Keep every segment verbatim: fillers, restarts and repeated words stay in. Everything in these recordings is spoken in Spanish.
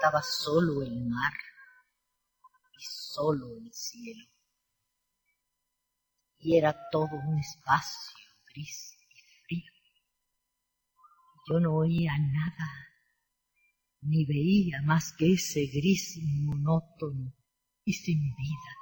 estaba solo el mar y solo el cielo. Y era todo un espacio gris y frío. Yo no oía nada, ni veía más que ese gris monótono y sin vida.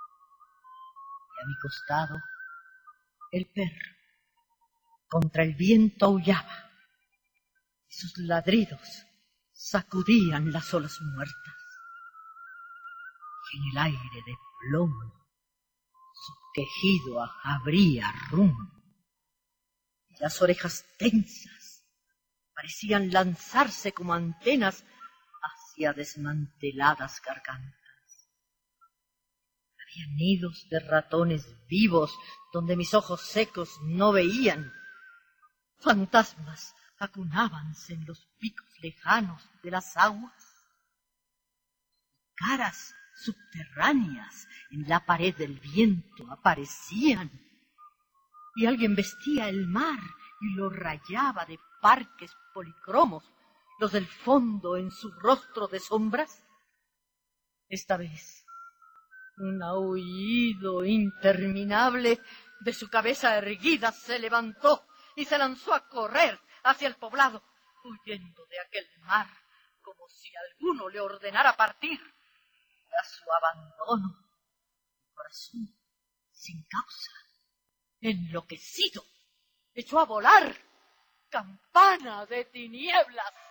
Y a mi costado, el perro, contra el viento aullaba, y sus ladridos sacudían las olas muertas. Y en el aire de plomo, su quejido abría rumbo, y las orejas tensas parecían lanzarse como antenas hacia desmanteladas gargantas. Había nidos de ratones vivos donde mis ojos secos no veían. Fantasmas acunábanse en los picos lejanos de las aguas. Caras subterráneas en la pared del viento aparecían. Y alguien vestía el mar y lo rayaba de parques policromos, los del fondo en su rostro de sombras. Esta vez, un aullido interminable de su cabeza erguida se levantó y se lanzó a correr hacia el poblado, huyendo de aquel mar como si alguno le ordenara partir. A su abandono, el corazón, sin causa, enloquecido, echó a volar, campana de tinieblas.